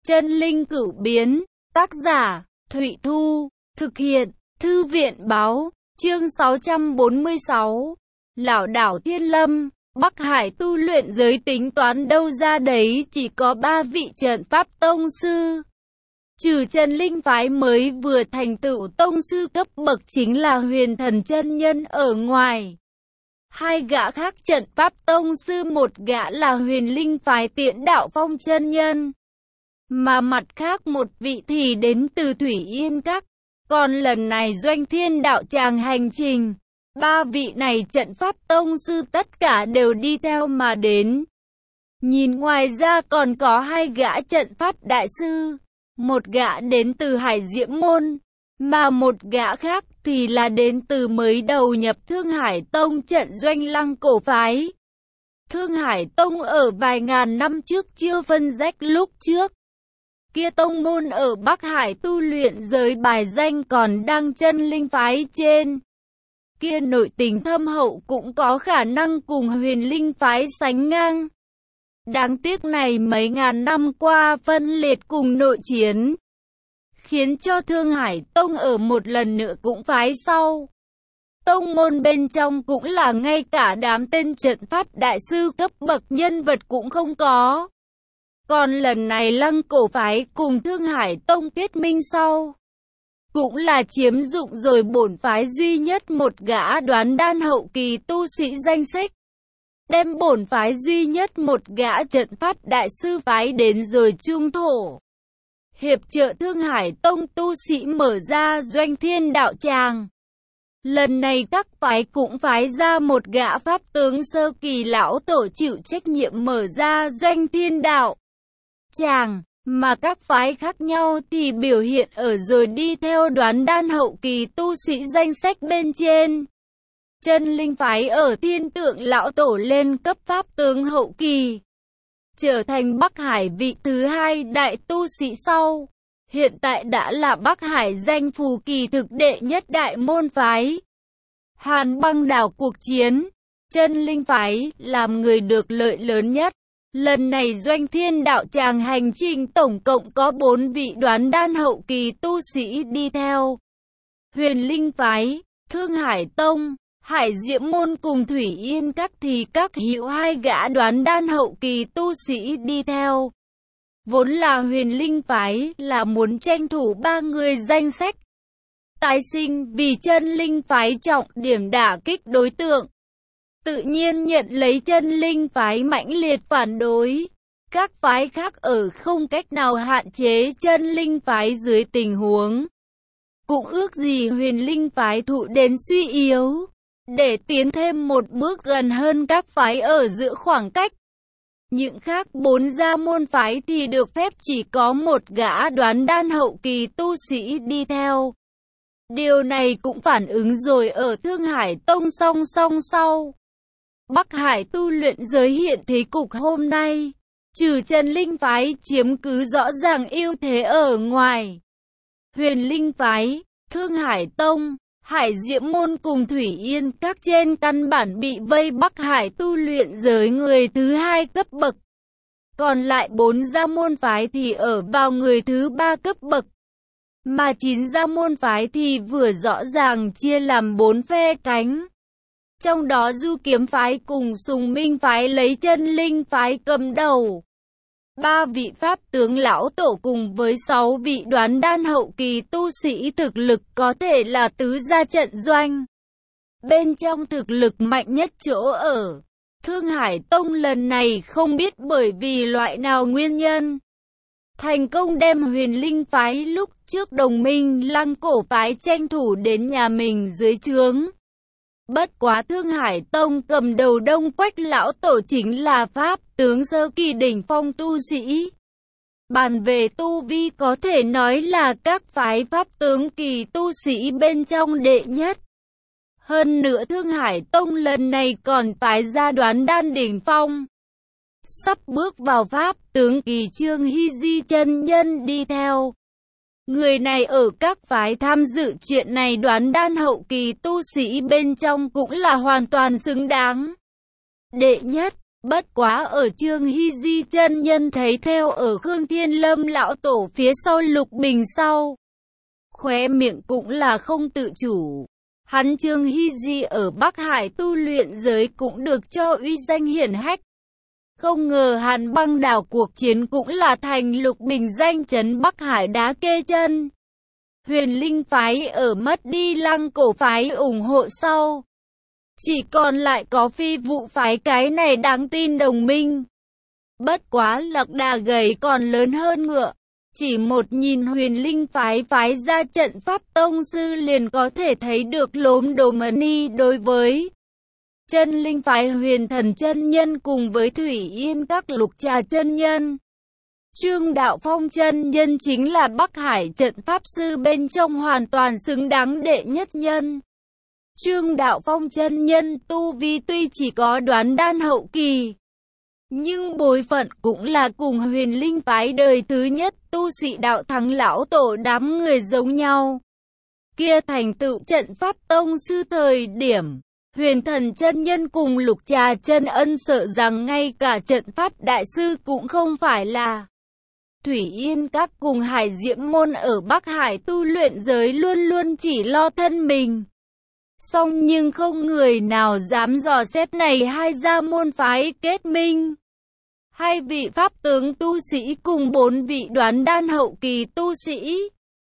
Chân linh cửu biến, tác giả, Thụy Thu, thực hiện, Thư viện báo, chương 646, Lảo đảo Thiên Lâm, Bắc Hải tu luyện giới tính toán đâu ra đấy chỉ có 3 vị trận pháp tông sư. Trừ chân linh phái mới vừa thành tựu tông sư cấp bậc chính là Huyền Thần chân nhân ở ngoài. 2 gã khác trận pháp tông sư, một gã là Huyền Linh phái Tiễn Đạo Phong chân nhân. Mà mặt khác một vị thì đến từ Thủy Yên Các. Còn lần này Doanh Thiên đạo tràng hành trình, 3 vị này trận pháp tông sư tất cả đều đi theo mà đến. Nhìn ngoài ra còn có 2 gã trận pháp đại sư, một gã đến từ Hải Diễm Môn, mà một gã khác thì là đến từ mới đầu nhập Thương Hải Tông trận Doanh Lăng cổ phái. Thương Hải Tông ở vài ngàn năm trước chưa phân rách lúc trước. Kia tông môn ở Bắc Hải tu luyện giới bài danh còn đang chân linh phái trên. Kia nội tình thâm hậu cũng có khả năng cùng Huyền Linh phái sánh ngang. Đáng tiếc này mấy ngàn năm qua phân liệt cùng nội chiến, khiến cho Thương Hải Tông ở một lần nữa cũng phái sau. Tông môn bên trong cũng là ngay cả đám tên trận pháp đại sư cấp bậc nhân vật cũng không có. Còn lần này Lăng cổ phái cùng Thương Hải Tông kết minh sau, cũng là chiếm dụng rồi bổn phái duy nhất một gã đoán đan hậu kỳ tu sĩ danh sách. Đem bổn phái duy nhất một gã trận pháp đại sư phái đến rồi trung thổ. Hiệp trợ Thương Hải Tông tu sĩ mở ra Doanh Thiên đạo tràng. Lần này các phái cũng phái ra một gã pháp tướng sơ kỳ lão tổ chịu trách nhiệm mở ra Doanh Thiên đạo tràng, mà các phái khác nhau thì biểu hiện ở rồi đi theo đoán đan hậu kỳ tu sĩ danh sách bên trên. Chân linh phái ở Thiên Tượng lão tổ lên cấp pháp tướng hậu kỳ, trở thành Bắc Hải vị thứ 2 đại tu sĩ sau. Hiện tại đã là Bắc Hải danh phù kỳ thực đệ nhất đại môn phái. Hàn Băng đảo cuộc chiến, chân linh phái làm người được lợi lớn nhất. Lần này Doanh Thiên đạo tràng hành trình tổng cộng có 4 vị đoán đan hậu kỳ tu sĩ đi theo. Huyền Linh phái, Thương Hải Tông, Hải Diễm Môn cùng Thủy Yên Các thì các hữu 2 gã đoán đan hậu kỳ tu sĩ đi theo. Vốn là Huyền Linh phái là muốn tranh thủ 3 người danh sách tái sinh, vì chân linh phái trọng điểm đả kích đối tượng, tự nhiên nhận lấy chân linh phái mãnh liệt phản đối. Các phái khác ở không cách nào hạn chế chân linh phái dưới tình huống, cũng ước gì Huyền Linh phái thụ đến suy yếu, để tiến thêm một bước gần hơn các phái ở giữa khoảng cách. Những khác 4 gia môn phái thì được phép chỉ có một gã đoán đan hậu kỳ tu sĩ đi theo. Điều này cũng phản ứng rồi ở Thương Hải Tông song song sau. Bắc Hải tu luyện giới hiện thế cục hôm nay, trừ chân linh phái chiếm cứ rõ ràng ưu thế ở ngoài, Huyền Linh phái, Thương Hải Tông, Hải Diễm Môn cùng Thủy Yên Các trên căn bản bị vây Bắc Hải tu luyện giới người thứ 2 cấp bậc. Còn lại 4 gia môn phái thì ở vào người thứ 3 cấp bậc. Mà 9 gia môn phái thì vừa rõ ràng chia làm 4 phe cánh. Trong đó Du Kiếm phái cùng Sùng Minh phái lấy chân linh phái cầm đầu. 3 vị pháp tướng lão tổ cùng với 6 vị đoán đan hậu kỳ tu sĩ thực lực có thể là tứ gia trận doanh. Bên trong thực lực mạnh nhất chỗ ở Thương Hải Tông lần này không biết bởi vì loại nào nguyên nhân, thành công đem Huyền Linh phái lúc trước đồng minh Lăng cổ phái tranh thủ đến nhà mình dưới trướng. Bất quá Thương Hải Tông cầm đầu Đông Quách lão tổ chính là pháp tướng sơ kỳ đỉnh phong tu sĩ. Bàn về tu vi có thể nói là các phái pháp tướng kỳ tu sĩ bên trong đệ nhất. Hơn nữa Thương Hải Tông lần này còn phái ra đoán đan đỉnh phong, sắp bước vào pháp tướng kỳ Trương Hy Di chân nhân đi theo. Người này ở các phái tham dự chuyện này đoán đan hậu kỳ tu sĩ bên trong cũng là hoàn toàn xứng đáng. Đệ nhất, Bất quá ở Trương Hy Di chân nhân thấy theo ở Khương Thiên Lâm lão tổ phía sau Lục Bình sau. Khóe miệng cũng là không tự chủ. Hắn Trương Hy Di ở Bắc Hải tu luyện giới cũng được cho uy danh hiển hách. Không ngờ Hàn Băng Đảo cuộc chiến cũng là thành Lục Bình danh chấn Bắc Hải đá kê chân. Huyền Linh phái ở mất đi Lăng Cổ phái ủng hộ sau. Chỉ còn lại có Phi Vụ phái cái này đáng tin đồng minh. Bất quá Lạc Đà gầy còn lớn hơn ngựa. Chỉ một nhìn Huyền Linh phái phái ra trận pháp tông sư liền có thể thấy được lốm đốm ấn y đối với Chân Linh phái Huyền Thần chân nhân cùng với Thủy Yên các Lục Trà chân nhân. Trương Đạo Phong chân nhân chính là Bắc Hải trận pháp sư bên trong hoàn toàn xứng đáng đệ nhất nhân. Trương Đạo Phong chân nhân tu vi tuy chỉ có đoán đan hậu kỳ, nhưng bối phận cũng là cùng Huyền Linh phái đời thứ nhất tu sĩ đạo thắng lão tổ đám người giống nhau. Kia thành tựu trận pháp tông sư thời điểm, Huyền Thần chân nhân cùng Lục Trà chân ân sợ rằng ngay cả trận pháp đại sư cũng không phải là. Thủy Yên các cùng Hải Diễm môn ở Bắc Hải tu luyện giới luôn luôn chỉ lo thân mình. Song nhưng không người nào dám dò xét này hai gia môn phái kết minh. Hai vị pháp tướng tu sĩ cùng 4 vị đoán đan hậu kỳ tu sĩ.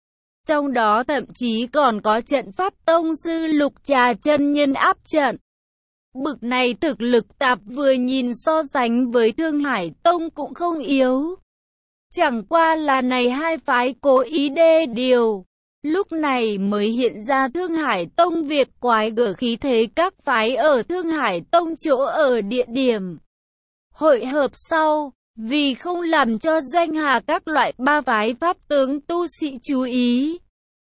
Trong đó thậm chí còn có trận pháp tông sư Lục Trà chân nhân áp trận. Bực này thực lực tạp vừa nhìn so sánh với Thương Hải Tông cũng không yếu. Chẳng qua là này hai phái cố ý đê điều. Lúc này mới hiện ra Thương Hải Tông việc quái gở khí thế các phái ở Thương Hải Tông chỗ ở địa điểm hội hợp sau, vì không làm cho Doanh Hà các loại ba phái pháp tướng tu sĩ chú ý.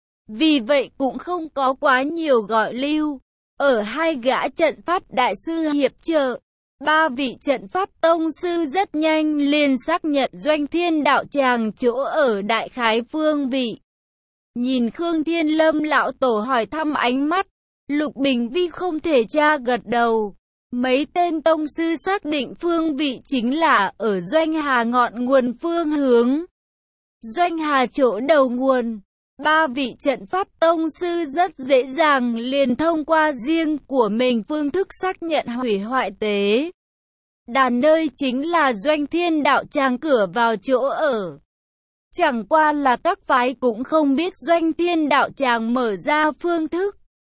Vì vậy cũng không có quá nhiều gọi lưu, ở hai gã trận pháp đại sư hiệp trợ. Ba vị trận pháp tông sư rất nhanh liền xác nhận Doanh Thiên đạo tràng chỗ ở đại khái phương vị. Nhìn Khương Thiên Lâm lão tổ hỏi thăm ánh mắt, Lục Bình Vi không thể tra gật đầu. Mấy tên tông sư xác định phương vị chính là ở Doanh Hà ngọn nguồn phương hướng. Doanh Hà chỗ đầu nguồn, ba vị trận pháp tông sư rất dễ dàng liền thông qua riêng của mình phương thức xác nhận hủy hoại tế đàn nơi chính là Doanh Thiên đạo tràng cửa vào chỗ ở. Chẳng qua là các phái cũng không biết Doanh Thiên đạo tràng mở ra phương thức.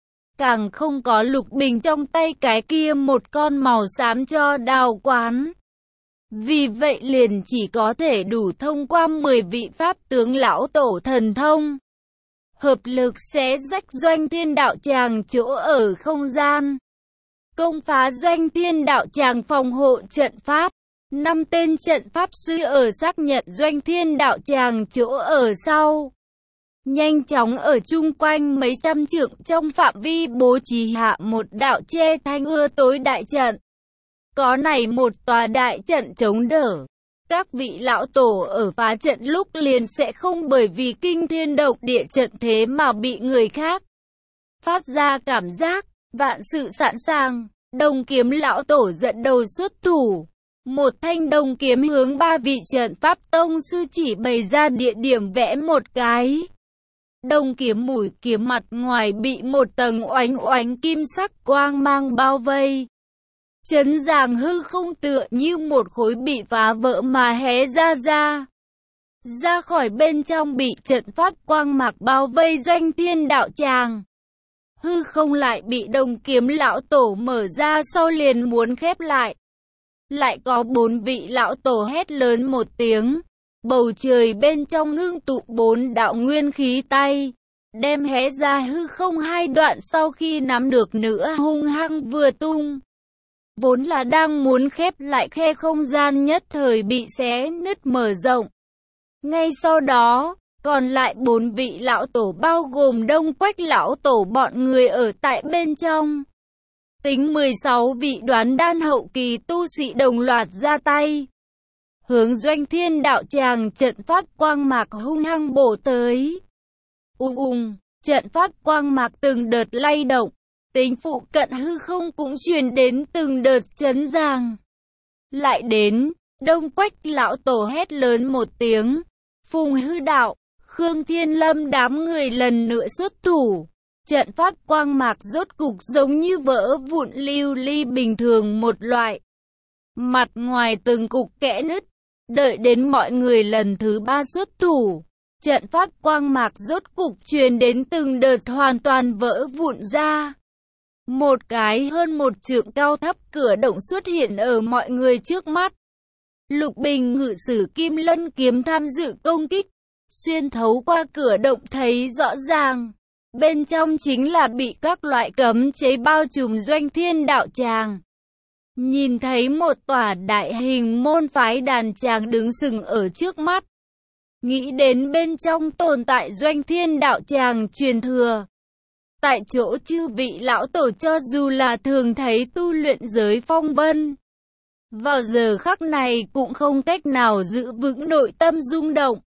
Càng không có Lục Bình trong tay cái kia một con màu xám cho đào quán. Vì vậy liền chỉ có thể đủ thông qua 10 vị pháp tướng lão tổ thần thông. Hợp lực xé rách Doanh Thiên đạo tràng chỗ ở không gian. Công phá Doanh Thiên đạo tràng phòng hộ trận pháp. 5 tên trận pháp sư ở xác nhận Doanh Thiên đạo tràng chỗ ở sau. Nhanh chóng ở chung quanh mấy trăm trượng trong phạm vi bố trí hạ một đạo che thanh ưa tối đại trận. Có này một tòa đại trận chống đỡ. Các vị lão tổ ở phá trận lúc liền sẽ không bởi vì kinh thiên động địa trận thế mà bị người khác phát ra cảm giác vạn sự sẵn sàng. Đồng kiếm lão tổ dẫn đầu xuất thủ. Một thanh đồng kiếm hướng ba vị trận pháp tông sư chỉ bày ra địa điểm vẽ một cái. Đồng kiếm mũi kiếm mặt ngoài bị một tầng oánh oánh kim sắc quang mang bao vây. Chấn giàng hư không tựa như một khối bị phá vỡ mà hé ra. Ra khỏi bên trong bị trận pháp quang mạc bao vây Doanh Thiên đạo tràng. Hư không lại bị đồng kiếm lão tổ mở ra sau liền muốn khép lại. Lại có 4 vị lão tổ hét lớn một tiếng. Bầu trời bên trong ngưng tụ 4 đạo nguyên khí tay. Đem hé ra hư không hai đoạn sau khi nắm được nữa hung hăng vừa tung. Vốn là đang muốn khép lại khe không gian nhất thời bị xé nứt mở rộng. Ngay sau đó, còn lại 4 vị lão tổ bao gồm Đông Quách lão tổ bọn người ở tại bên trong. Tính 16 vị đoán đan hậu kỳ tu sĩ đồng loạt ra tay. Hướng Doanh Thiên đạo tràng trận pháp quang mạc hung hăng bổ tới. Trận pháp quang mạc từng đợt lay động. Tính phụ cận hư không cũng truyền đến từng đợt chấn giang. Lại đến, Đông Quách lão tổ hét lớn một tiếng. Phùng Hư Đạo, Khương Thiên Lâm đám người lần nữa xuất thủ. Trận pháp quang mạc rốt cục giống như vỡ vụn lưu ly bình thường một loại. Mặt ngoài từng cục kẽ nứt. Đợi đến mọi người lần thứ 3 xuất thủ. Trận pháp quang mạc rốt cục truyền đến từng đợt hoàn toàn vỡ vụn ra. Một cái hơn 1 trượng cao thấp cửa động xuất hiện ở mọi người trước mắt. Lục Bình ngự sử Kim Lân kiếm tham dự công kích. Xuyên thấu qua cửa động thấy rõ ràng. Bên trong chính là bị các loại cấm chế bao trùm Doanh Thiên đạo tràng. Nhìn thấy một tòa đại hình môn phái đàn tràng đứng sừng ở trước mắt. Nghĩ đến bên trong tồn tại Doanh Thiên đạo tràng truyền thừa. Tại chỗ chư vị lão tổ cho dù là thường thấy tu luyện giới phong vân. Vào giờ khắc này cũng không cách nào giữ vững nội tâm rung động.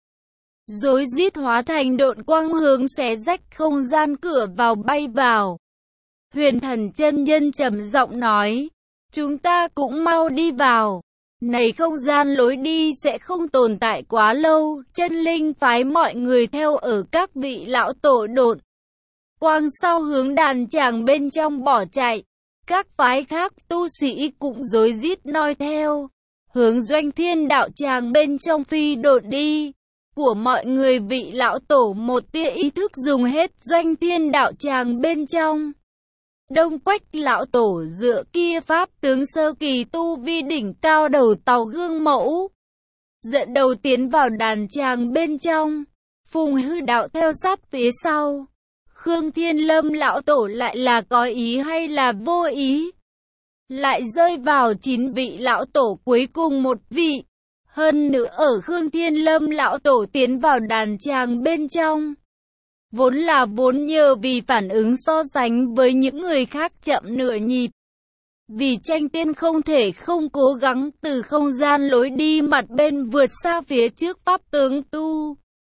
Rối rít hóa thành độn quang hướng xé rách không gian cửa vào bay vào. Huyền Thần chân nhân trầm giọng nói. Chúng ta cũng mau đi vào. Này không gian lối đi sẽ không tồn tại quá lâu. Chân linh phái mọi người theo ở các vị lão tổ độn quang sau hướng đàn tràng bên trong bỏ chạy. Các phái khác tu sĩ cũng rối rít noi theo. Hướng Doanh Thiên đạo tràng bên trong phi độn đi. Của mọi người vị lão tổ một tia ý thức dùng hết Doanh Thiên đạo tràng bên trong. Đông Quách lão tổ dựa kia pháp tướng sơ kỳ tu vi đỉnh cao đầu tàu gương mẫu. Dẫn đầu tiến vào đàn tràng bên trong. Phùng Hư Đạo theo sát phía sau. Khương Thiên Lâm lão tổ lại là có ý hay là vô ý? Lại rơi vào 9 vị lão tổ cuối cùng một vị. Hơn nữa ở Khương Thiên Lâm lão tổ tiến vào đàn tràng bên trong. Vốn nhờ vì phản ứng so sánh với những người khác chậm nửa nhịp. Vì tranh tiên không thể không cố gắng từ không gian lối đi mặt bên vượt xa phía trước pháp tướng tu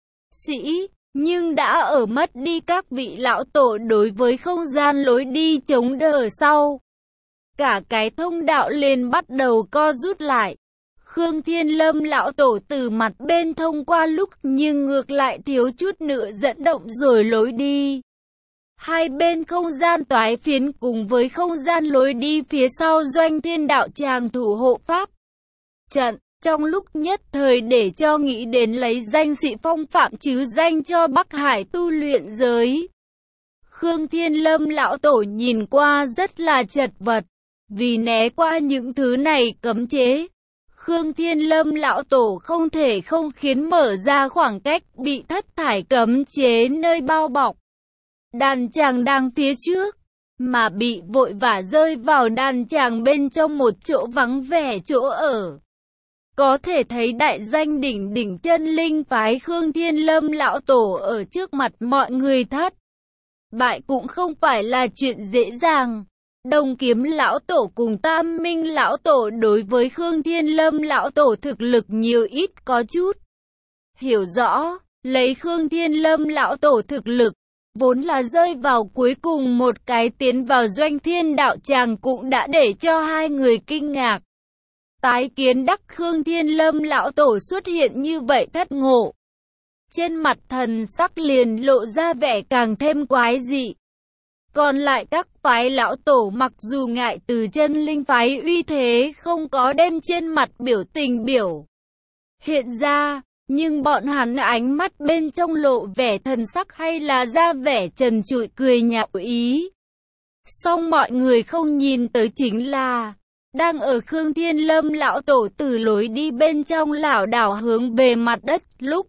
sĩ. Nhưng đã ở mất đi các vị lão tổ đối với không gian lối đi chống đỡ sau. Cả cái thông đạo liền bắt đầu co rút lại. Khương Thiên Lâm lão tổ từ mặt bên thông qua lúc nhưng ngược lại thiếu chút nữa dẫn động rồi lối đi. Hai bên không gian toái phiến cùng với không gian lối đi phía sau Doanh Thiên đạo tràng thủ hộ pháp trận. Trong lúc nhất thời để cho nghĩ đến lấy danh sĩ phong phạm chứ danh cho Bắc Hải tu luyện giới. Khương Thiên Lâm lão tổ nhìn qua rất là chật vật. Vì né qua những thứ này cấm chế. Khương Thiên Lâm lão tổ không thể không khiến mở ra khoảng cách bị thất thải cấm chế nơi bao bọc. Đàn tràng đang phía trước. Mà bị vội vã rơi vào đàn tràng bên trong một chỗ vắng vẻ chỗ ở. Có thể thấy đại danh đỉnh chân linh phái Khương Thiên Lâm lão tổ ở trước mặt mọi người thất bại cũng không phải là chuyện dễ dàng. Đồng Kiếm lão tổ cùng Tam Minh lão tổ đối với Khương Thiên Lâm lão tổ thực lực nhiều ít có chút hiểu rõ, lấy Khương Thiên Lâm lão tổ thực lực, vốn là rơi vào cuối cùng một cái tiến vào Doanh Thiên đạo tràng cũng đã để cho hai người kinh ngạc. Tái kiến đắc Khương Thiên Lâm lão tổ xuất hiện như vậy thất ngộ. Trên mặt thần sắc liền lộ ra vẻ càng thêm quái dị. Còn lại các phái lão tổ mặc dù ngại từ chân linh phái uy thế không có đem trên mặt biểu tình biểu hiện ra, nhưng bọn hắn ánh mắt bên trong lộ vẻ thần sắc hay là ra vẻ trần trụi cười nhạo ý. Song mọi người không nhìn tới chính là đang ở Khương Thiên Lâm lão tổ từ lối đi bên trong lảo đảo hướng về mặt đất lúc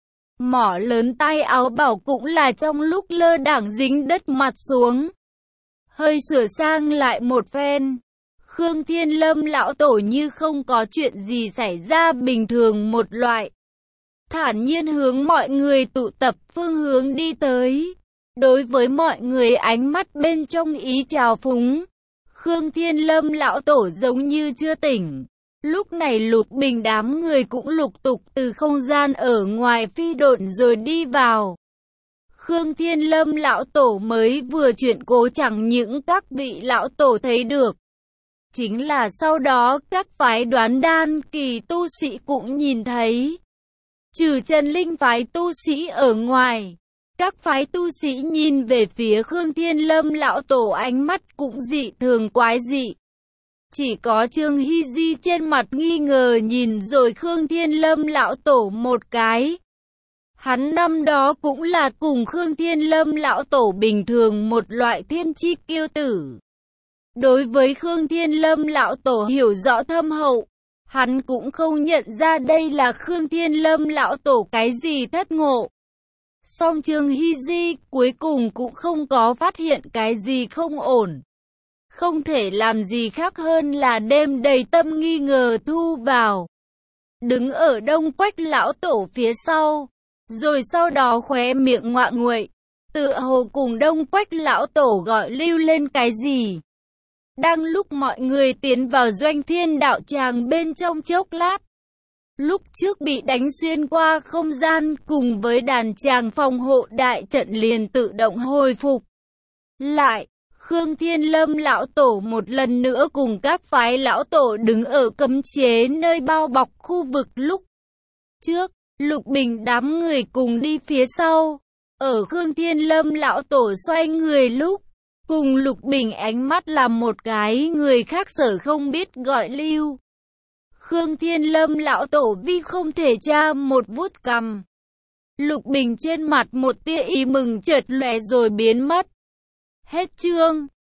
mỏ lớn tay áo bảo cũng là trong lúc lơ đảng dính đất mặt xuống. Hơi sửa sang lại một phen. Khương Thiên Lâm lão tổ như không có chuyện gì xảy ra bình thường một loại. Thản nhiên hướng mọi người tụ tập phương hướng đi tới. Đối với mọi người ánh mắt bên trong ý trào phúng. Khương Thiên Lâm lão tổ giống như chưa tỉnh. Lúc này Lục Bình đám người cũng lục tục từ không gian ở ngoài phi độn rồi đi vào. Khương Thiên Lâm lão tổ mới vừa chuyện cố chẳng những các vị lão tổ thấy được. Chính là sau đó các phái Đoán Đan kỳ tu sĩ cũng nhìn thấy. Trừ Trần Linh phái tu sĩ ở ngoài, các phái tu sĩ nhìn về phía Khương Thiên Lâm lão tổ ánh mắt cũng dị thường quái dị. Chỉ có Trương Hy Di trên mặt nghi ngờ nhìn rồi Khương Thiên Lâm lão tổ một cái. Hắn năm đó cũng là cùng Khương Thiên Lâm lão tổ bình thường một loại thiên chi kiêu tử. Đối với Khương Thiên Lâm lão tổ hiểu rõ thâm hậu, hắn cũng không nhận ra đây là Khương Thiên Lâm lão tổ cái gì thất ngộ. Song Trương Hy Di cuối cùng cũng không có phát hiện cái gì không ổn. Không thể làm gì khác hơn là đem đầy tâm nghi ngờ thu vào. Đứng ở Đông Quách lão tổ phía sau, rồi sau đó khóe miệng ngoạ nguậy, tựa hồ cùng Đông Quách lão tổ gọi lưu lên cái gì. Đang lúc mọi người tiến vào Doanh Thiên đạo tràng bên trong chốc lát, lúc trước bị đánh xuyên qua không gian cùng với đàn tràng phòng hộ đại trận liền tự động hồi phục lại. Khương Thiên Lâm lão tổ một lần nữa cùng các phái lão tổ đứng ở cấm chế nơi bao bọc khu vực lúc trước. Lục Bình đám người cùng đi phía sau. Ở Khương Thiên Lâm lão tổ xoay người lúc, cùng Lục Bình ánh mắt là một cái người khác sở không biết gọi lưu. Khương Thiên Lâm lão tổ vi không thể tra một vuốt cằm. Lục Bình trên mặt một tia ý mừng chợt lóe rồi biến mất. Hết chương.